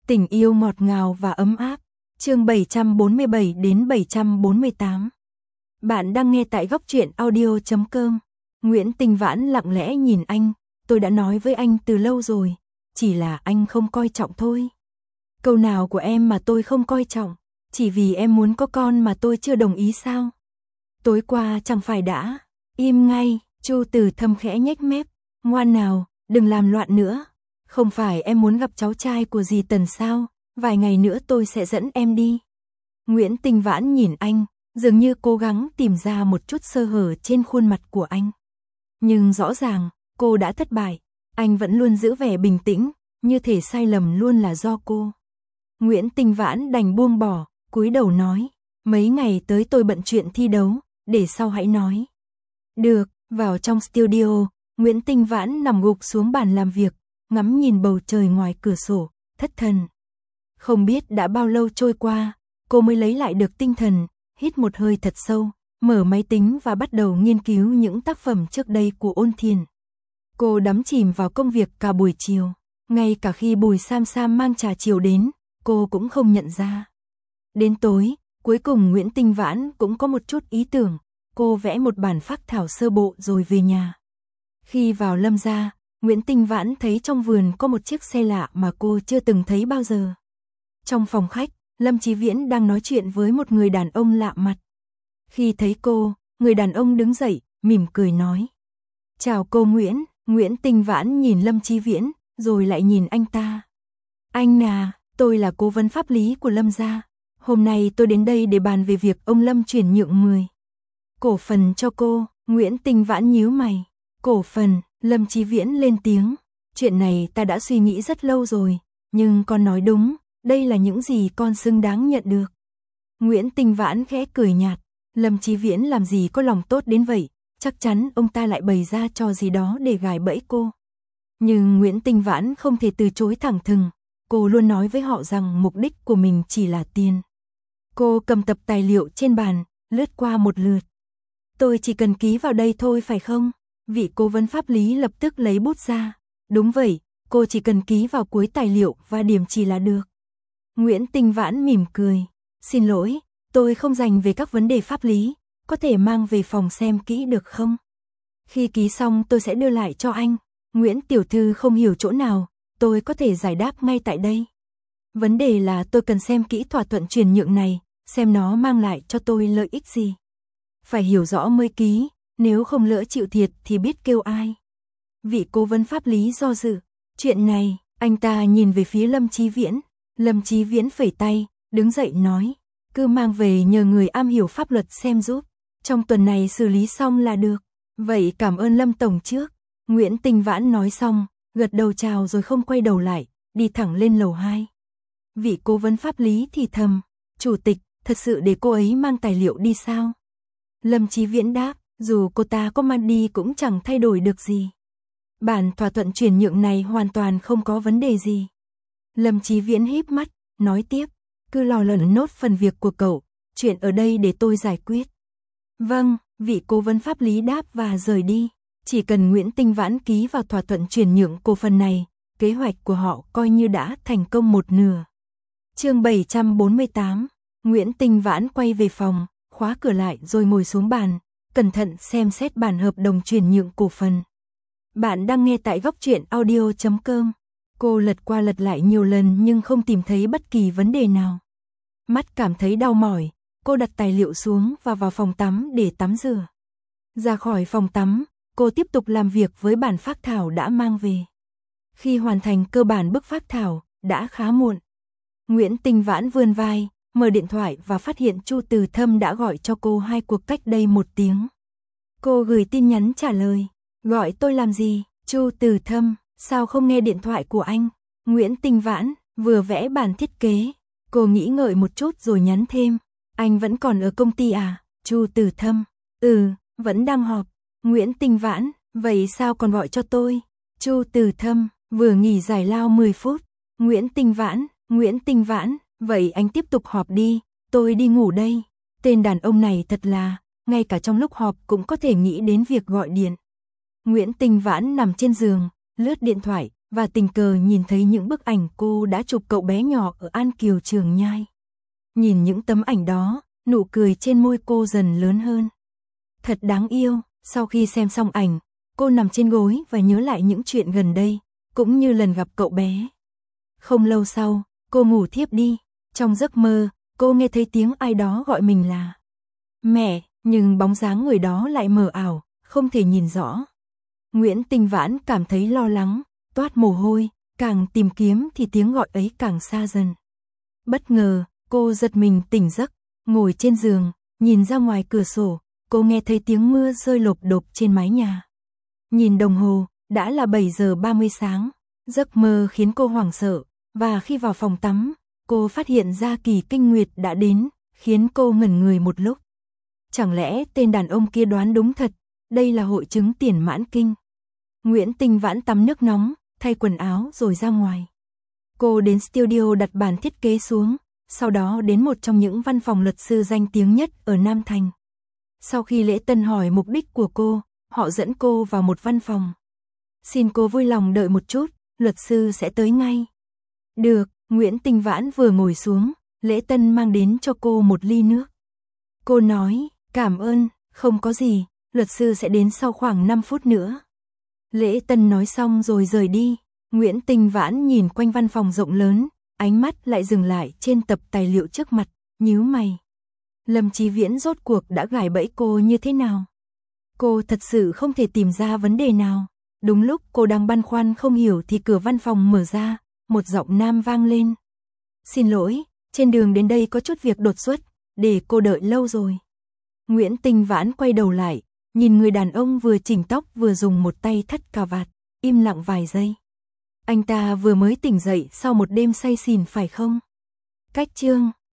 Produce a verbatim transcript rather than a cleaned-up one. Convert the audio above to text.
Tình yêu ngọt ngào và ấm áp. Chương bảy trăm bốn mươi bảy đến bảy trăm bốn mươi tám. Bạn đang nghe tại góc truyện audio chấm com. Nguyễn Tinh Vãn lặng lẽ nhìn anh, tôi đã nói với anh từ lâu rồi, chỉ là anh không coi trọng thôi. Câu nào của em mà tôi không coi trọng, chỉ vì em muốn có con mà tôi chưa đồng ý sao? Tối qua chẳng phải đã, im ngay, Chu Từ Thâm khẽ nhếch mép, ngoan nào, đừng làm loạn nữa. Không phải em muốn gặp cháu trai của dì Tần sao, vài ngày nữa tôi sẽ dẫn em đi. Nguyễn Tinh Vãn nhìn anh, dường như cố gắng tìm ra một chút sơ hở trên khuôn mặt của anh. Nhưng rõ ràng, cô đã thất bại, anh vẫn luôn giữ vẻ bình tĩnh, như thể sai lầm luôn là do cô. Nguyễn Tinh Vãn đành buông bỏ, cúi đầu nói, mấy ngày tới tôi bận chuyện thi đấu, để sau hãy nói. Được, vào trong studio, Nguyễn Tinh Vãn nằm gục xuống bàn làm việc, ngắm nhìn bầu trời ngoài cửa sổ, thất thần. Không biết đã bao lâu trôi qua, cô mới lấy lại được tinh thần, hít một hơi thật sâu, mở máy tính và bắt đầu nghiên cứu những tác phẩm trước đây của Ôn Thiền. Cô đắm chìm vào công việc cả buổi chiều, ngay cả khi Bùi Sam Sam mang trà chiều đến, cô cũng không nhận ra. Đến tối, cuối cùng Nguyễn Tinh Vãn cũng có một chút ý tưởng, cô vẽ một bản phác thảo sơ bộ rồi về nhà. Khi vào Lâm gia, Nguyễn Tinh Vãn thấy trong vườn có một chiếc xe lạ mà cô chưa từng thấy bao giờ. Trong phòng khách, Lâm Chí Viễn đang nói chuyện với một người đàn ông lạ mặt. Khi thấy cô, người đàn ông đứng dậy, mỉm cười nói. Chào cô Nguyễn. Nguyễn Tinh Vãn nhìn Lâm Chí Viễn, rồi lại nhìn anh ta. Anh à, tôi là cố vấn pháp lý của Lâm gia. Hôm nay tôi đến đây để bàn về việc ông Lâm chuyển nhượng mười cổ phần cho cô. Nguyễn Tinh Vãn nhíu mày. Cổ phần, Lâm Chí Viễn lên tiếng. Chuyện này ta đã suy nghĩ rất lâu rồi, nhưng con nói đúng, đây là những gì con xứng đáng nhận được. Nguyễn Tinh Vãn khẽ cười nhạt, Lâm Chí Viễn làm gì có lòng tốt đến vậy, chắc chắn ông ta lại bày ra trò gì đó để gài bẫy cô. Nhưng Nguyễn Tinh Vãn không thể từ chối thẳng thừng, cô luôn nói với họ rằng mục đích của mình chỉ là tiền. Cô cầm tập tài liệu trên bàn, lướt qua một lượt. Tôi chỉ cần ký vào đây thôi phải không? Vị cố vấn pháp lý lập tức lấy bút ra. Đúng vậy, cô chỉ cần ký vào cuối tài liệu và điểm chỉ là được. Nguyễn Tinh Vãn mỉm cười. Xin lỗi, tôi không dành về các vấn đề pháp lý, có thể mang về phòng xem kỹ được không? Khi ký xong tôi sẽ đưa lại cho anh. Nguyễn tiểu thư không hiểu chỗ nào, tôi có thể giải đáp ngay tại đây. Vấn đề là tôi cần xem kỹ thỏa thuận chuyển nhượng này, xem nó mang lại cho tôi lợi ích gì. Phải hiểu rõ mới ký, nếu không lỡ chịu thiệt thì biết kêu ai. Vị cố vấn pháp lý do dự. Chuyện này, anh ta nhìn về phía Lâm Chí Viễn. Lâm Chí Viễn phẩy tay, đứng dậy nói. Cứ mang về nhờ người am hiểu pháp luật xem giúp. Trong tuần này xử lý xong là được. Vậy cảm ơn Lâm Tổng trước. Nguyễn Tinh Vãn nói xong, gật đầu chào rồi không quay đầu lại, đi thẳng lên lầu hai. Vị cố vấn pháp lý thì thầm. Chủ tịch, thật sự để cô ấy mang tài liệu đi sao? Lâm Chí Viễn đáp. Dù cô ta có mang đi cũng chẳng thay đổi được gì. Bản thỏa thuận chuyển nhượng này hoàn toàn không có vấn đề gì. Lâm Chí Viễn híp mắt, nói tiếp. Cứ lo lẩn nốt phần việc của cậu, chuyện ở đây để tôi giải quyết. Vâng, vị cố vấn pháp lý đáp và rời đi. Chỉ cần Nguyễn Tinh Vãn ký vào thỏa thuận chuyển nhượng cổ phần này, kế hoạch của họ coi như đã thành công một nửa. Chương bảy trăm bốn mươi tám. Nguyễn Tinh Vãn quay về phòng, khóa cửa lại rồi ngồi xuống bàn, cẩn thận xem xét bản hợp đồng chuyển nhượng cổ phần. Bạn đang nghe tại góc truyện audio chấm com. Cô lật qua lật lại nhiều lần nhưng không tìm thấy bất kỳ vấn đề nào. Mắt cảm thấy đau mỏi, cô đặt tài liệu xuống và vào phòng tắm để tắm rửa. Ra khỏi phòng tắm, cô tiếp tục làm việc với bản phác thảo đã mang về. Khi hoàn thành cơ bản bức phác thảo, đã khá muộn. Nguyễn Tinh Vãn vươn vai, mở điện thoại và phát hiện Chu Từ Thâm đã gọi cho cô hai cuộc cách đây một tiếng. Cô gửi tin nhắn trả lời. Gọi tôi làm gì? Chu Từ Thâm, sao không nghe điện thoại của anh? Nguyễn Tinh Vãn, vừa vẽ bản thiết kế. Cô nghĩ ngợi một chút rồi nhắn thêm. Anh vẫn còn ở công ty à? Chu Từ Thâm, ừ, vẫn đang họp. Nguyễn Tinh Vãn, vậy sao còn gọi cho tôi? Chu Từ Thâm, vừa nghỉ giải lao mười phút. Nguyễn Tinh Vãn, Nguyễn Tinh Vãn, vậy anh tiếp tục họp đi, tôi đi ngủ đây. Tên đàn ông này thật là, ngay cả trong lúc họp cũng có thể nghĩ đến việc gọi điện. Nguyễn Tinh Vãn nằm trên giường, lướt điện thoại, và tình cờ nhìn thấy những bức ảnh cô đã chụp cậu bé nhỏ ở An Kiều Trường Nhai. Nhìn những tấm ảnh đó, nụ cười trên môi cô dần lớn hơn. Thật đáng yêu, sau khi xem xong ảnh, cô nằm trên gối và nhớ lại những chuyện gần đây, cũng như lần gặp cậu bé. Không lâu sau, cô ngủ thiếp đi. Trong giấc mơ, cô nghe thấy tiếng ai đó gọi mình là mẹ, nhưng bóng dáng người đó lại mờ ảo, không thể nhìn rõ. Nguyễn Tinh Vãn cảm thấy lo lắng, toát mồ hôi, càng tìm kiếm thì tiếng gọi ấy càng xa dần. Bất ngờ, cô giật mình tỉnh giấc, ngồi trên giường, nhìn ra ngoài cửa sổ, cô nghe thấy tiếng mưa rơi lộp độp trên mái nhà. Nhìn đồng hồ, đã là bảy giờ ba mươi sáng, giấc mơ khiến cô hoảng sợ, và khi vào phòng tắm, cô phát hiện ra kỳ kinh nguyệt đã đến, khiến cô ngẩn người một lúc. Chẳng lẽ tên đàn ông kia đoán đúng thật, đây là hội chứng tiền mãn kinh. Nguyễn Tinh Vãn tắm nước nóng, thay quần áo rồi ra ngoài. Cô đến studio đặt bản thiết kế xuống, sau đó đến một trong những văn phòng luật sư danh tiếng nhất ở Nam Thành. Sau khi lễ tân hỏi mục đích của cô, họ dẫn cô vào một văn phòng. Xin cô vui lòng đợi một chút, luật sư sẽ tới ngay. Được, Nguyễn Tinh Vãn vừa ngồi xuống, lễ tân mang đến cho cô một ly nước. Cô nói, cảm ơn, không có gì, luật sư sẽ đến sau khoảng năm phút nữa. Lễ tân nói xong rồi rời đi. Nguyễn Tinh Vãn nhìn quanh văn phòng rộng lớn, ánh mắt lại dừng lại trên tập tài liệu trước mặt, nhíu mày. Lâm Chí Viễn rốt cuộc đã gài bẫy cô như thế nào? Cô thật sự không thể tìm ra vấn đề nào. Đúng lúc cô đang băn khoăn không hiểu thì cửa văn phòng mở ra, một giọng nam vang lên. Xin lỗi, trên đường đến đây có chút việc đột xuất, để cô đợi lâu rồi. Nguyễn Tinh Vãn quay đầu lại, nhìn người đàn ông vừa chỉnh tóc vừa dùng một tay thắt cà vạt, im lặng vài giây. Anh ta vừa mới tỉnh dậy sau một đêm say xỉn phải không? Cách chương